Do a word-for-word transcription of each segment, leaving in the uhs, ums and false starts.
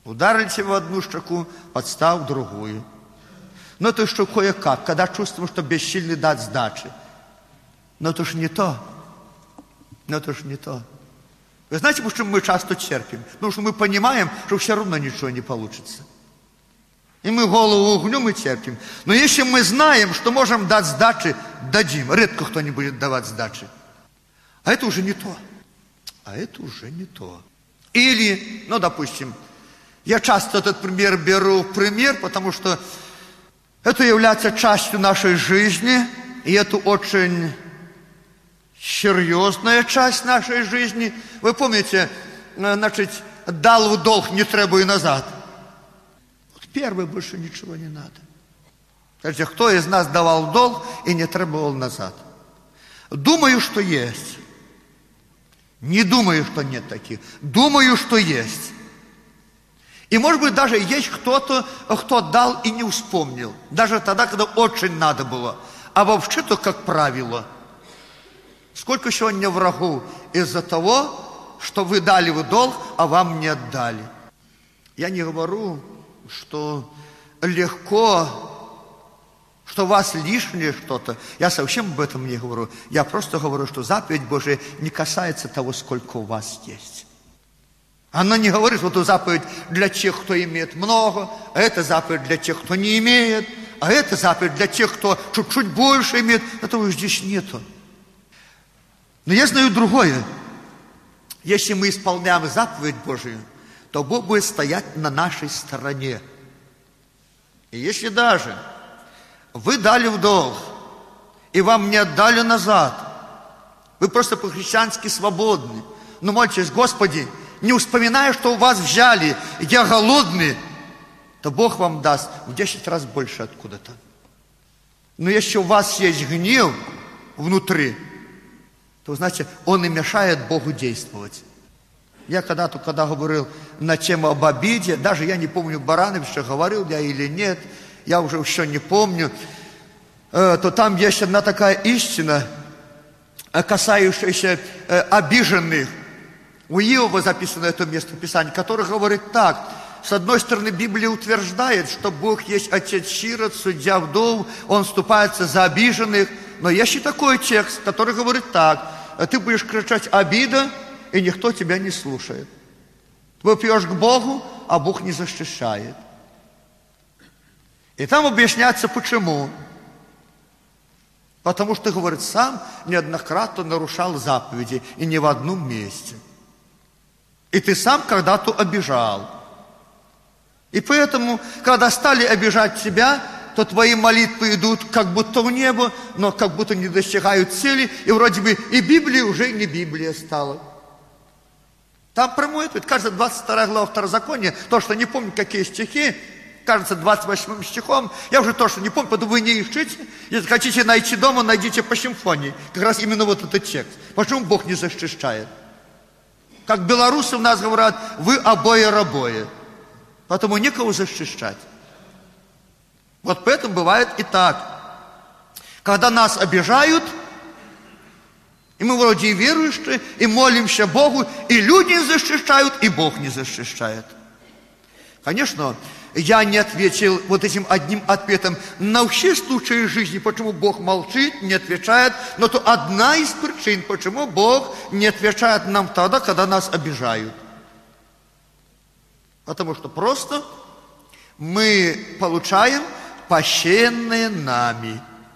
Ударили тебя в одну щеку, подстав в другую. Но это что кое-как, когда чувствуем, что бессильны дать сдачи. Но это ж не то. Но это ж не то. Вы знаете, почему мы часто терпим? Потому что мы понимаем, что все равно ничего не получится. И мы голову угнем и терпим. Но если мы знаем, что можем дать сдачи, дадим. Редко кто не будет давать сдачи. А это уже не то. А это уже не то. Или, ну, допустим, я часто этот пример беру в пример, потому что это является частью нашей жизни, и это очень серьезная часть нашей жизни. Вы помните, значит, дал в долг, не требуй назад. Вот первый больше ничего не надо. Скажите, кто из нас давал в долг и не требовал назад? Думаю, что есть. Не думаю, что нет таких. Думаю, что есть. И, может быть, даже есть кто-то, кто дал и не вспомнил. Даже тогда, когда очень надо было. А вообще-то, как правило, сколько сегодня врагов из-за того, что вы дали в долг, а вам не отдали. Я не говорю, что легко, что у вас лишнее что-то. Я совсем об этом не говорю. Я просто говорю, что заповедь Божия не касается того, сколько у вас есть. Она не говорит, что это заповедь для тех, кто имеет много, а это заповедь для тех, кто не имеет, а это заповедь для тех, кто чуть-чуть больше имеет. Этого здесь нету. Но я знаю другое. Если мы исполняем заповедь Божию, то Бог будет стоять на нашей стороне. И если даже вы дали в долг, и вам не отдали назад, вы просто по-христиански свободны, но молитесь: Господи, не вспоминая, что у вас взяли, я голодный, то Бог вам даст в десять раз больше откуда-то. Но если у вас есть гнев внутри, то, значит, он и мешает Богу действовать. Я когда-то, когда говорил на тему об обиде, даже я не помню, Барановича говорил я или нет, я уже еще не помню, то там есть одна такая истина, касающаяся обиженных. У Иова записано это место Писания, которое говорит так: с одной стороны, Библия утверждает, что Бог есть отец сирот, судья вдов, Он вступается за обиженных. Но есть и такой текст, который говорит так: ты будешь кричать обида, и никто тебя не слушает. Ты пьешь к Богу, а Бог не защищает. И там объясняется почему. Потому что, говорит, сам неоднократно нарушал заповеди, и не в одном месте. И ты сам когда-то обижал. И поэтому, когда стали обижать тебя, то твои молитвы идут как будто в небо, но как будто не достигают цели, и вроде бы и Библия уже не Библия стала. Там прямой ответ. Кажется, двадцать вторая глава Второзакония, то, что не помню, какие стихи, кажется, двадцать восьмым стихом, я уже то, что не помню, потому вы не ищите. Если хотите найти дома, найдите по симфонии. Как раз именно вот этот текст. Почему Бог не защищает? Как белорусы у нас говорят: вы обои-рабои. Поэтому некого защищать. Вот поэтому бывает и так. Когда нас обижают, и мы вроде и верующие, и молимся Богу, и люди не защищают, и Бог не защищает. Конечно, я не ответил вот этим одним ответом на все случаи жизни, почему Бог молчит, не отвечает, но это одна из причин, почему Бог не отвечает нам тогда, когда нас обижают. Потому что просто мы получаем посеянное нами.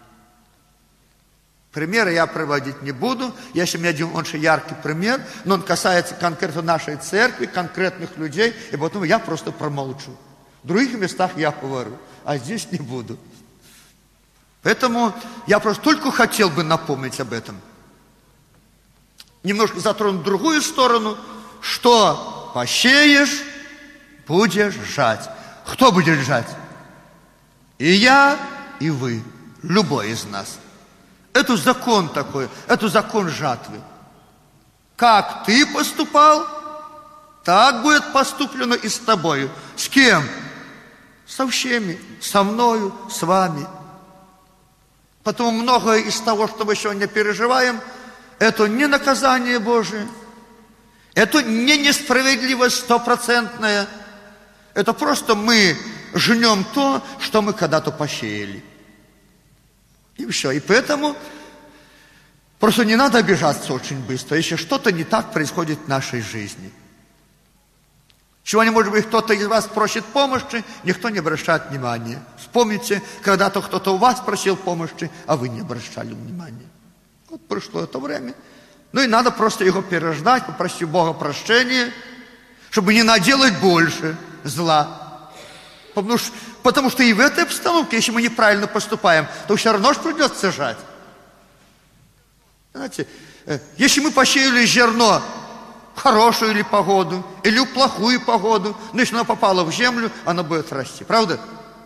Примеры я приводить не буду. Есть у меня один очень яркий пример, но он касается конкретно нашей церкви, конкретных людей, и потом я просто промолчу. В других местах я говорю, а здесь не буду. Поэтому я просто только хотел бы напомнить об этом. Немножко затронуть другую сторону, что посеешь, будешь жать. Кто будет жать? И я, и вы. Любой из нас. Это закон такой, это закон жатвы. Как ты поступал, так будет поступлено и с тобою. С кем? Со всеми, со мною, с вами. Потому многое из того, что мы сегодня переживаем, это не наказание Божие, это не несправедливость стопроцентная, Это просто мы жнем то, что мы когда-то посеяли. И все. И поэтому просто не надо обижаться очень быстро, если что-то не так происходит в нашей жизни. Сегодня, может быть, кто-то из вас просит помощи, никто не обращает внимания. Вспомните, когда-то кто-то у вас просил помощи, а вы не обращали внимания. Вот пришло это время. Ну и надо просто его переждать, попросить Бога прощения, чтобы не наделать больше зла. Потому что, потому что и в этой обстановке, если мы неправильно поступаем, то все равно же придется жать. Знаете, если мы посеяли зерно в хорошую или погоду, или в плохую погоду, но если оно попало в землю, оно будет расти. Правда?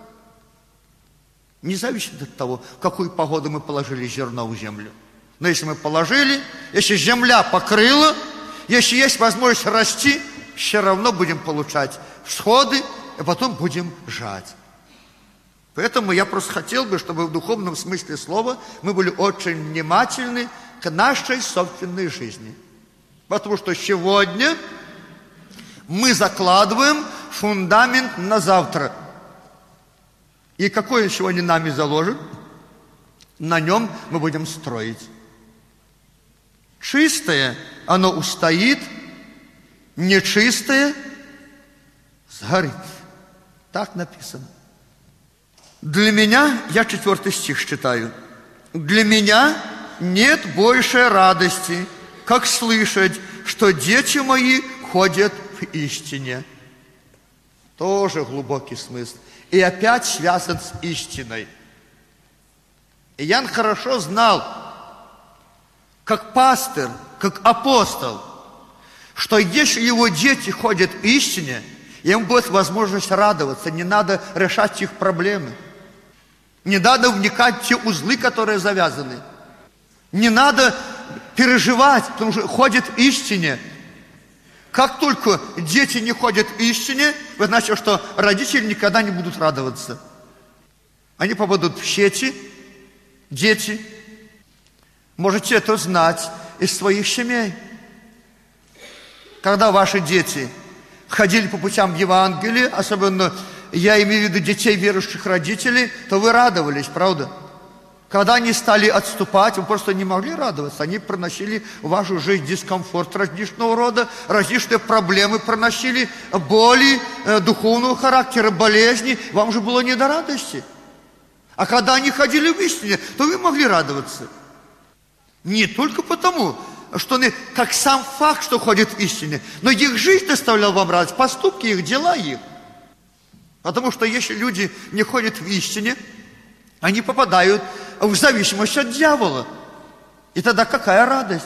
Не зависит от того, в какую погоду мы положили зерно в землю. Но если мы положили, если земля покрыла, если есть возможность расти, все равно будем получать всходы, а потом будем жать. Поэтому я просто хотел бы, чтобы в духовном смысле слова мы были очень внимательны к нашей собственной жизни. Потому что сегодня мы закладываем фундамент на завтра. И какой сегодня нами заложен, на нем мы будем строить. Чистое, оно устоит, нечистое сгорит. Так написано. Для меня, я четвертый стих читаю, для меня нет большей радости, как слышать, что дети мои ходят в истине. Тоже глубокий смысл. И опять связан с истиной. Иоанн хорошо знал, как пастырь, как апостол, что если его дети ходят в истине, им будет возможность радоваться, не надо решать их проблемы. Не надо вникать в те узлы, которые завязаны. Не надо переживать, потому что ходят в истине. Как только дети не ходят в истине, это значит, что родители никогда не будут радоваться. Они попадут в сети, дети. Можете это знать из своих семей. Когда ваши дети ходили по путям Евангелия, особенно я имею в виду детей верующих родителей, то вы радовались, правда? Когда они стали отступать, вы просто не могли радоваться. Они проносили в вашу жизнь дискомфорт различного рода, различные проблемы проносили, боли, э, духовного характера, болезни. Вам же было не до радости. А когда они ходили в истине, то вы могли радоваться. Не только потому, что они, как сам факт, что ходят в истине, но их жизнь доставляла вам радость, поступки их, дела их. Потому что если люди не ходят в истине, они попадают в зависимость от дьявола. И тогда какая радость?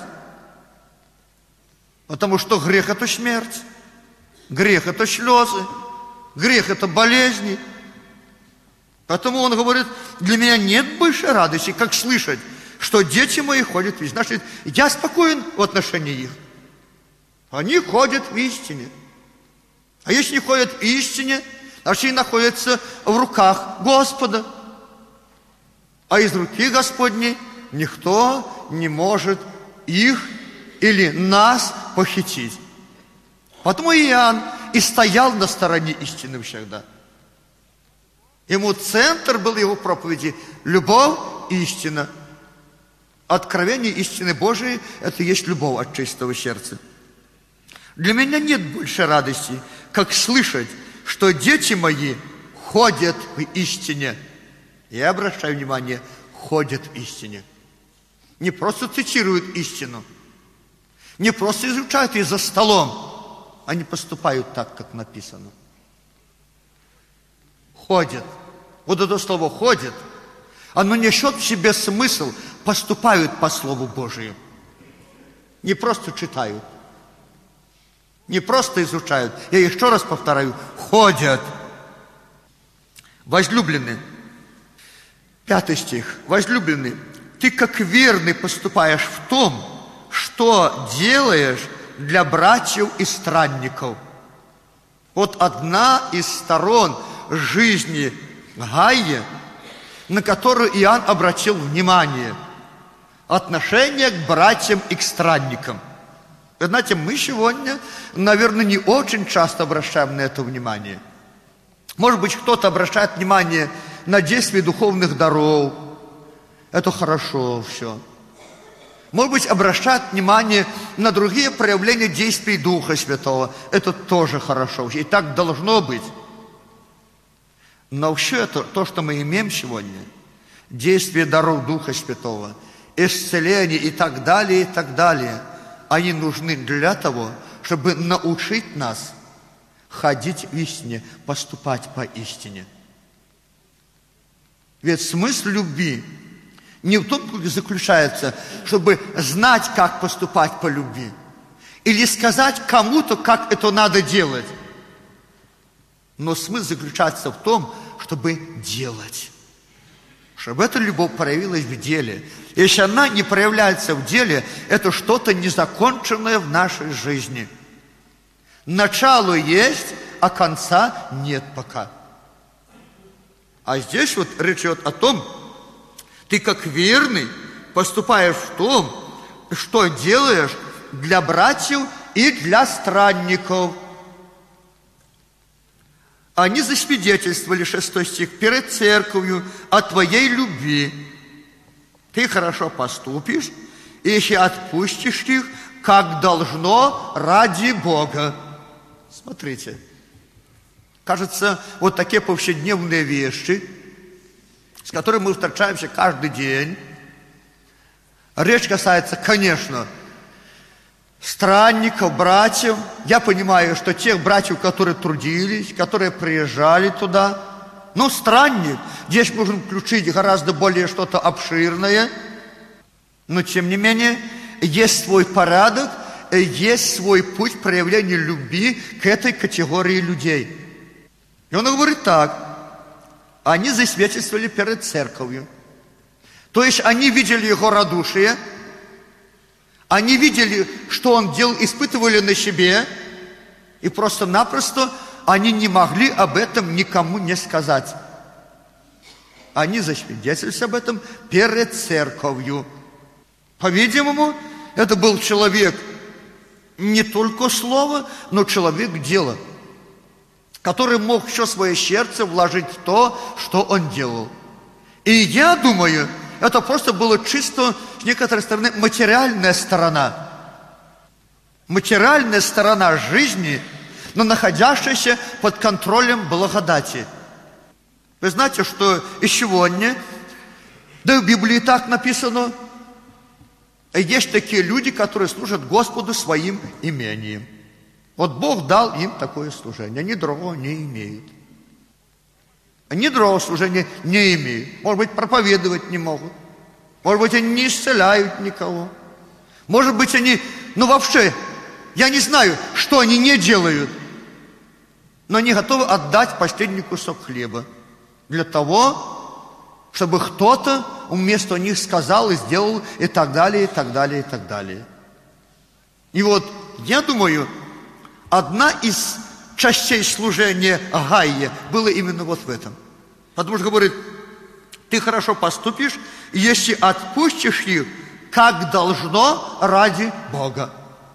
Потому что грех – это смерть, грех – это слезы, грех – это болезни. Поэтому он говорит, для меня нет больше радости, как слышать, что дети мои ходят в истине. Значит, я спокоен в отношении их. Они ходят в истине. А если не ходят в истине, значит, они находятся в руках Господа. А из руки Господней никто не может их или нас похитить. Потому Иоанн и стоял на стороне истины всегда. Ему центр был его проповеди – любовь и истина. Откровение истины Божией – это и есть любовь от чистого сердца. Для меня нет больше радости, как слышать, что дети мои ходят в истине. Я обращаю внимание, ходят в истине. Не просто цитируют истину, не просто изучают ее за столом, они поступают так, как написано. Ходят. Вот это слово «ходят», оно несет в себе смысл, поступают по Слову Божию. Не просто читают, не просто изучают. Я еще раз повторяю, ходят. Возлюбленные, пятый стих. Возлюбленный, ты как верный поступаешь в том, что делаешь для братьев и странников. Вот одна из сторон жизни Гайи, на которую Иоанн обратил внимание. Отношение к братьям и к странникам. Вы знаете, мы сегодня, наверное, не очень часто обращаем на это внимание. Может быть, кто-то обращает внимание на действие духовных даров. Это хорошо все. Может быть, обращает внимание на другие проявления действий Духа Святого. Это тоже хорошо. И так должно быть. Но все это, то, что мы имеем сегодня, действие даров Духа Святого, исцеление и так далее, и так далее, они нужны для того, чтобы научить нас ходить в истине, поступать по истине. Ведь смысл любви не в том заключается, чтобы знать, как поступать по любви, или сказать кому-то, как это надо делать. Но смысл заключается в том, чтобы делать. Чтобы эта любовь проявилась в деле. Если она не проявляется в деле, это что-то незаконченное в нашей жизни. Начало есть, а конца нет пока. А здесь вот речь идет о том, ты как верный поступаешь в том, что делаешь для братьев и для странников. Они засвидетельствовали, шестой стих, перед церковью о твоей любви. Ты хорошо поступишь, если отпустишь их, как должно, ради Бога. Смотрите, кажется, вот такие повседневные вещи, с которыми мы встречаемся каждый день. Речь касается, конечно, странников, братьев. Я понимаю, что тех братьев, которые трудились, которые приезжали туда. Ну, странник, здесь можно включить гораздо более что-то обширное. Но, тем не менее, есть свой порядок, есть свой путь проявления любви к этой категории людей. И он говорит так. Они засвидетельствовали перед церковью. То есть они видели его радушие, они видели, что он делал, испытывали на себе, и просто-напросто они не могли об этом никому не сказать. Они засвидетельствовали об этом перед церковью. По-видимому, это был человек не только слова, но человек дела, который мог все свое сердце вложить в то, что он делал. И я думаю, это просто было чисто, с некоторой стороны, материальная сторона. Материальная сторона жизни, но находящаяся под контролем благодати. Вы знаете, что и сегодня, да и в Библии так написано, есть такие люди, которые служат Господу своим имением. Вот Бог дал им такое служение. Они другого не имеют. Они другого служения не имеют. Может быть, проповедовать не могут. Может быть, они не исцеляют никого. Может быть, они, ну вообще, я не знаю, что они не делают. Но они готовы отдать последний кусок хлеба для того, чтобы кто-то вместо них сказал и сделал и так далее, и так далее, и так далее. И вот, я думаю, одна из частей служения Гайя была именно вот в этом. Потому что говорит, ты хорошо поступишь, если отпустишь их, как должно, ради Бога.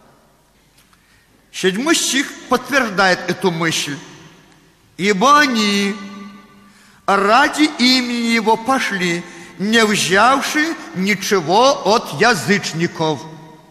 Седьмой стих подтверждает эту мысль. Ибо они ради имени Его пошли, не взявши ничего от язычников.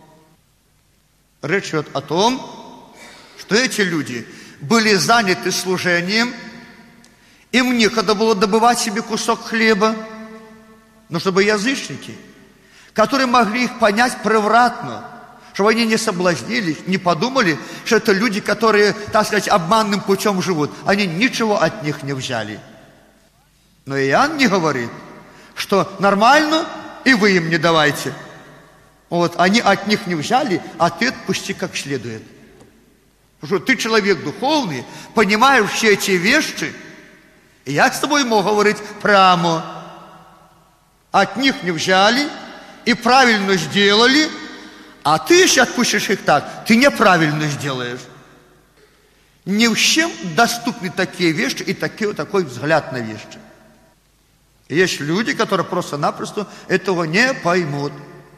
Речь идет о том, что эти люди были заняты служением, им некогда было добывать себе кусок хлеба, но чтобы язычники, которые могли их понять превратно, чтобы они не соблазнились, не подумали, что это люди, которые, так сказать, обманным путем живут, они ничего от них не взяли. Но Иоанн не говорит, что нормально, и вы им не давайте. Вот, они от них не взяли, а ты отпусти как следует. Потому что ты человек духовный, понимаешь все эти вещи, и я с тобой могу говорить прямо. От них не взяли и правильно сделали, а ты, если отпустишь их так, ты неправильно сделаешь. Не всем доступны такие вещи и такие, такой взгляд на вещи. Есть люди, которые просто-напросто этого не поймут.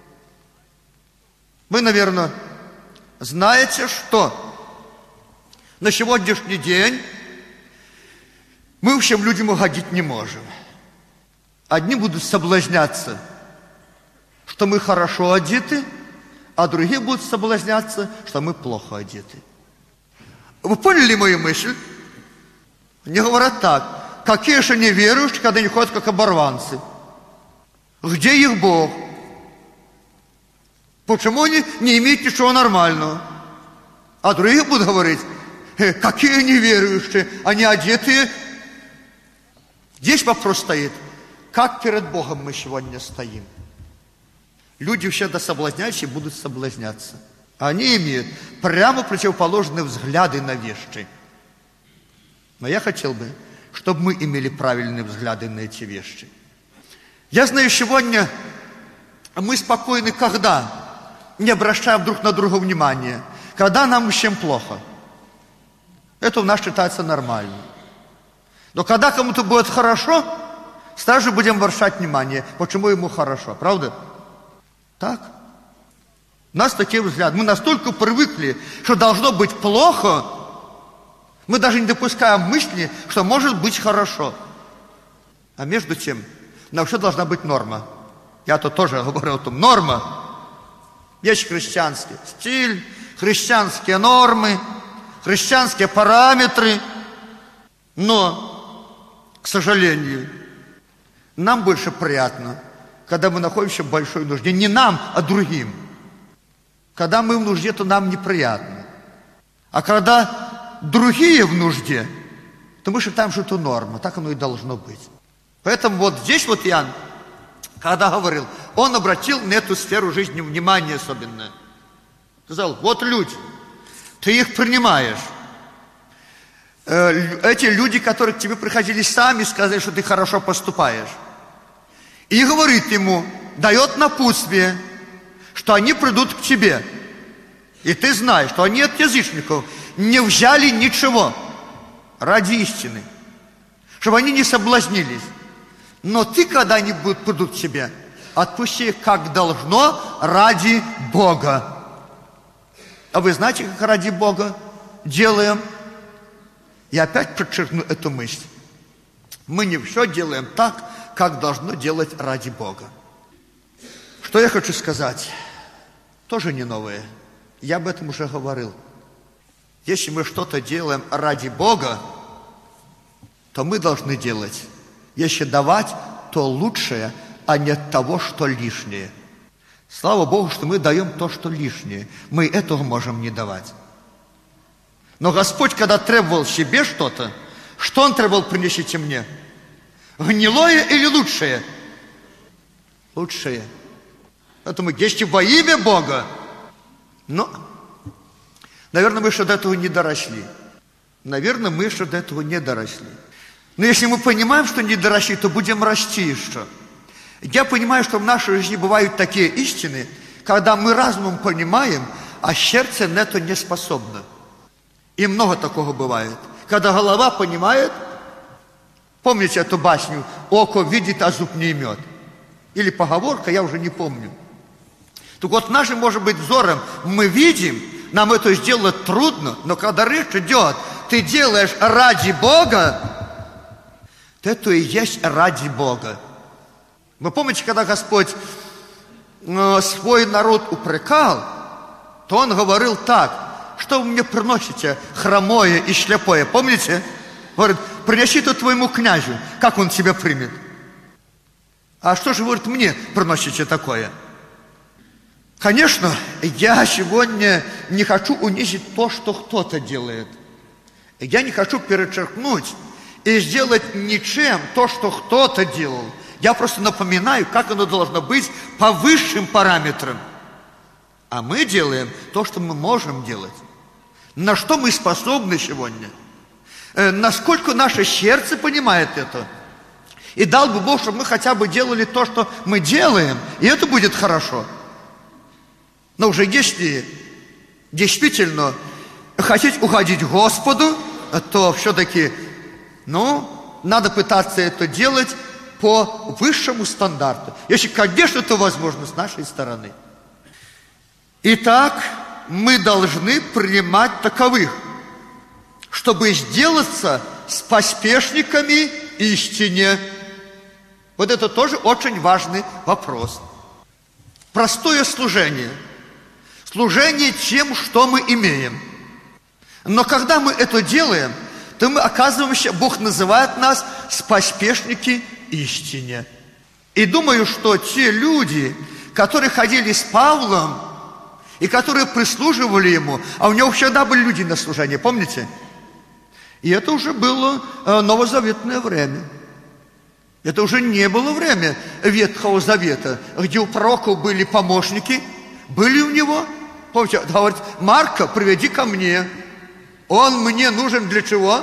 Вы, наверное, знаете, что на сегодняшний день Мы всем людям угодить не можем. Одни будут соблазняться, что мы хорошо одеты, а другие будут соблазняться, что мы плохо одеты. Вы поняли мою мысль? Они говорят так: какие же неверующие, когда они ходят как оборванцы? Где их Бог? Почему они не имеют ничего нормального? А другие будут говорить: э, какие неверующие, они одетые. Здесь вопрос стоит: как перед Богом мы сегодня стоим? Люди всегда соблазняющие будут соблазняться. Они имеют прямо противоположные взгляды на вещи. Но я хотел бы, чтобы мы имели правильные взгляды на эти вещи. Я знаю, сегодня мы спокойны, когда не обращаем друг на друга внимания, когда нам всем плохо. Это у нас считается нормально. Но когда кому-то будет хорошо, сразу будем обращать внимание, почему ему хорошо. Правда? Так? У нас такие взгляды. Мы настолько привыкли, что должно быть плохо, мы даже не допускаем мысли, что может быть хорошо. А между тем, на все должна быть норма. Я тут тоже говорил о том, норма. Есть христианский стиль, христианские нормы, христианские параметры. Но, к сожалению, нам больше приятно, когда мы находимся в большой нужде. Не нам, а другим. Когда мы в нужде, то нам неприятно. А когда другие в нужде, то мы считаем, что это норма. Так оно и должно быть. Поэтому вот здесь вот Иоанн, когда говорил, он обратил на эту сферу жизни внимание особенное. Сказал: вот люди, ты их принимаешь. Эти люди, которые к тебе приходили сами, сказали, что ты хорошо поступаешь. И говорит ему, дает напутствие, что они придут к тебе. И ты знаешь, что они от язычников не взяли ничего ради истины, чтобы они не соблазнились. Но ты, когда они будут, придут к тебе, отпусти их как должно ради Бога. А вы знаете, как ради Бога делаем? Я опять подчеркну эту мысль. Мы не все делаем так, как должно делать ради Бога. Что я хочу сказать? Тоже не новое. Я об этом уже говорил. Если мы что-то делаем ради Бога, то мы должны делать. Если давать, то лучшее, а не того, что лишнее. Слава Богу, что мы даем то, что лишнее. Мы этого можем не давать. Но Господь, когда требовал себе что-то, что Он требовал: принесите мне? Гнилое или лучшее? Лучшее. Поэтому если во имя Бога, но, наверное, мы еще до этого не доросли. Наверное, мы еще до этого не доросли. Но если мы понимаем, что не доросли, то будем расти еще. Я понимаю, что в нашей жизни бывают такие истины, когда мы разумом понимаем, а сердце на это не способно. И много такого бывает. Когда голова понимает, помните эту басню «Око видит, а зуб не имет»? Или поговорка, я уже не помню. Так вот, нашим, может быть, взором мы видим, нам это сделать трудно, но когда речь идет, ты делаешь ради Бога, то это и есть ради Бога. Вы помните, когда Господь э, свой народ упрекал, то Он говорил так: что вы мне приносите хромое и слепое? Помните? Говорит: принеси то твоему князю, как он тебя примет? А что же, говорит, мне приносите такое? Конечно, я сегодня не хочу унизить то, что кто-то делает. Я не хочу перечеркнуть и сделать ничем то, что кто-то делал. Я просто напоминаю, как оно должно быть по высшим параметрам. А мы делаем то, что мы можем делать. На что мы способны сегодня? Э, насколько наше сердце понимает это? И дал бы Бог, чтобы мы хотя бы делали то, что мы делаем, и это будет хорошо. Но уже если действительно хотеть угодить Господу, то все-таки, ну, надо пытаться это делать по высшему стандарту. Если, конечно, это возможно с нашей стороны. Итак, мы должны принимать таковых, чтобы сделаться с поспешниками истине. Вот это тоже очень важный вопрос. Простое служение. Служение тем, что мы имеем. Но когда мы это делаем, то мы оказываемся, Бог называет нас поспешники истине. И думаю, что те люди, которые ходили с Павлом, и которые прислуживали ему, а у него всегда были люди на служении, помните? И это уже было новозаветное время. Это уже не было время Ветхого Завета, где у пророков были помощники, были у него. Помните, говорит, Марка, приведи ко мне. Он мне нужен для чего?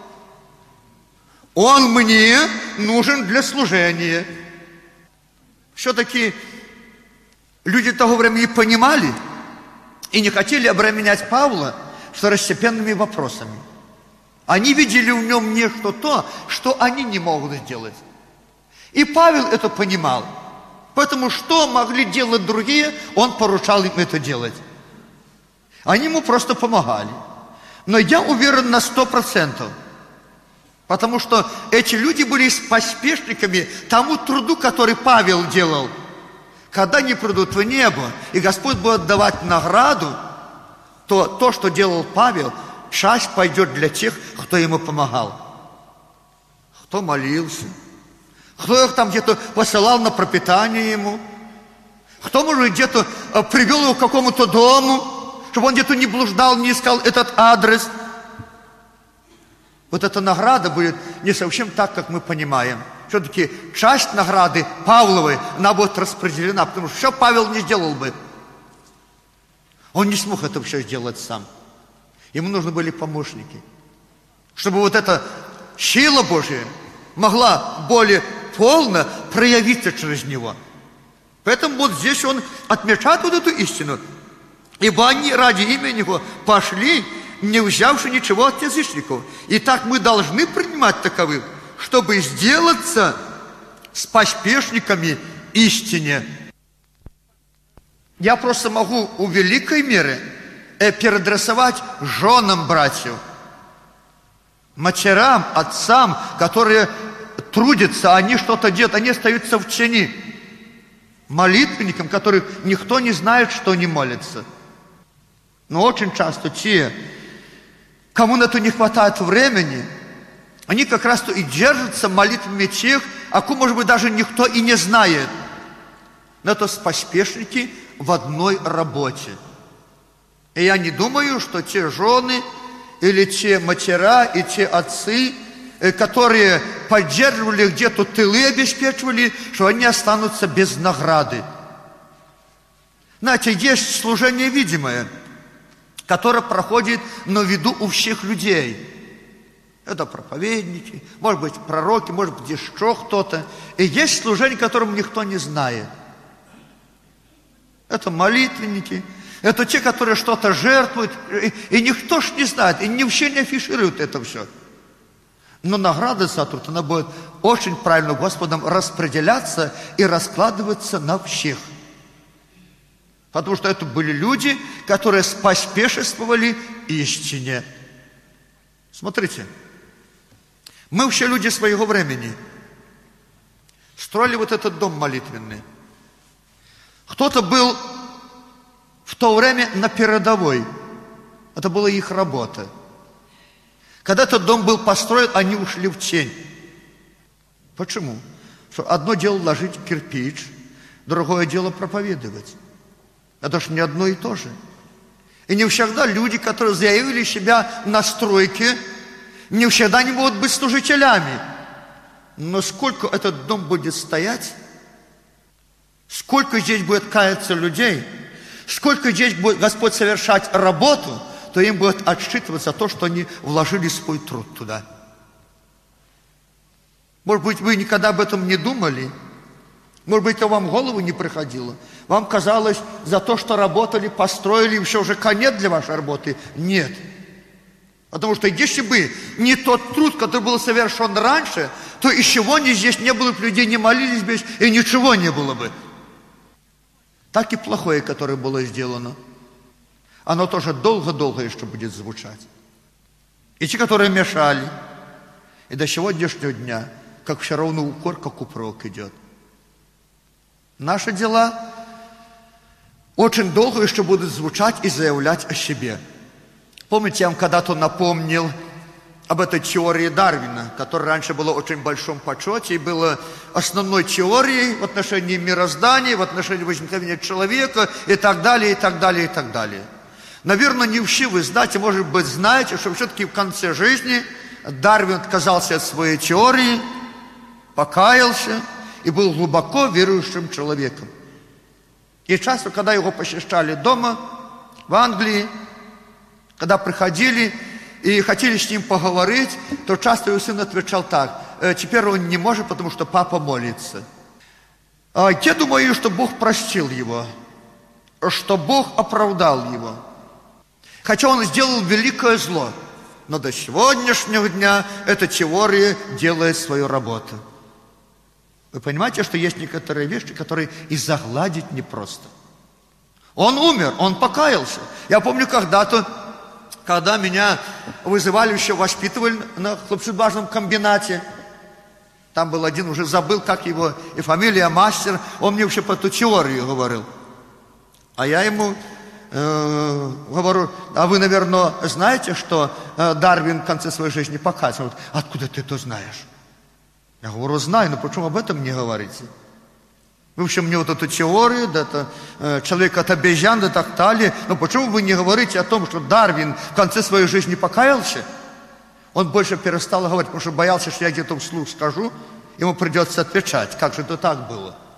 Он мне нужен для служения. Все-таки люди того времени понимали и не хотели обременять Павла второстепенными вопросами. Они видели в нем нечто то, что они не могут сделать. И Павел это понимал. Поэтому что могли делать другие, он поручал им это делать. Они ему просто помогали. Но я уверен на сто процентов. Потому что эти люди были поспешниками тому труду, который Павел делал. Когда они придут в небо, и Господь будет давать награду, то то, что делал Павел, часть пойдет для тех, кто ему помогал. Кто молился, кто их там где-то посылал на пропитание ему, кто, может, где-то привел его к какому-то дому, чтобы он где-то не блуждал, не искал этот адрес. Вот эта награда будет не совсем так, как мы понимаем. Все-таки часть награды Павловой, она будет распределена, потому что все Павел не сделал бы. Он не смог это все сделать сам. Ему нужны были помощники. Чтобы вот эта сила Божия могла более полно проявиться через него. Поэтому вот здесь он отмечает вот эту истину. Ибо они ради имени Его пошли, не взявши ничего от язычников. И так мы должны принимать таковых, чтобы сделаться с поспешниками истине. Я просто могу у великой меры переадресовать женам братьев, матерям, отцам, которые трудятся, они что-то делают, они остаются в тени. Молитвенникам, которых никто не знает, что они молятся. Но очень часто те, кому на это не хватает времени, они как раз-то и держатся молитвами тех, о ком, может быть, даже никто и не знает. Но это поспешники в одной работе. И я не думаю, что те жены или те матера и те отцы, которые поддерживали где-то тылы, обеспечивали, что они останутся без награды. Знаете, есть служение видимое, которое проходит на виду у всех людей. Это проповедники, может быть, пророки, может быть, еще кто-то. И есть служение, которому никто не знает. Это молитвенники, это те, которые что-то жертвуют, и, и никто ж не знает, и ни вообще не афишируют это все. Но награда за труд, она будет очень правильно Господом распределяться и раскладываться на всех. Потому что это были люди, которые споспешествовали истине. Смотрите, мы все люди своего времени строили вот этот дом молитвенный. Кто-то был в то время на передовой. Это была их работа. Когда этот дом был построен, они ушли в тень. Почему? Что одно дело ложить кирпич, другое дело проповедовать. Это же не одно и то же. И не всегда люди, которые заявили себя на стройке, не всегда не могут быть служителями. Но сколько этот дом будет стоять, сколько здесь будет каяться людей, сколько здесь будет Господь совершать работу, то им будет отсчитываться то, что они вложили свой труд туда. Может быть, вы никогда об этом не думали? Может быть, это вам в голову не приходило? Вам казалось, за то, что работали, построили, все уже конец для вашей работы? Нет. Потому что если бы не тот труд, который был совершен раньше, то из чего ни здесь не было бы людей, не молились бы, и ничего не было бы. Так и плохое, которое было сделано, оно тоже долго-долго еще будет звучать. И те, которые мешали, И до сегодняшнего дня, как все равно укор, как упрек идет. Наши дела очень долго еще будут звучать и заявлять о себе. Помните, я вам когда-то напомнил об этой теории Дарвина, которая раньше была очень в большом почете и была основной теорией в отношении мироздания, в отношении возникновения человека и так далее, и так далее, и так далее. Наверное, не все вы знаете, может быть, знаете, что все-таки в конце жизни Дарвин отказался от своей теории, покаялся и был глубоко верующим человеком. И часто, когда его посещали дома, в Англии, когда приходили и хотели с ним поговорить, то часто его сын отвечал так: теперь он не может, потому что папа молится. Я думаю, что Бог простил его, что Бог оправдал его. Хотя он сделал великое зло, но до сегодняшнего дня эта теория делает свою работу. Вы понимаете, что есть некоторые вещи, которые и загладить непросто. Он умер, он покаялся. Я помню когда-то, когда меня вызывали, еще воспитывали на хлопчатобумажном комбинате. Там был один, уже забыл, как его, и фамилия Мастер. Он мне вообще по эту теорию говорил. А я ему э, говорю: а вы, наверное, знаете, что э, Дарвин в конце своей жизни покаялся? Он говорит: откуда ты это знаешь? Я говорю: знаю, но почему об этом не говорите? Вы вообще мне вот эту теорию, да, это, э, человек от обезьян, да так далее, но почему вы не говорите о том, что Дарвин в конце своей жизни покаялся? Он больше перестал говорить, потому что боялся, что я где-то вслух скажу, ему придется отвечать, как же это так было.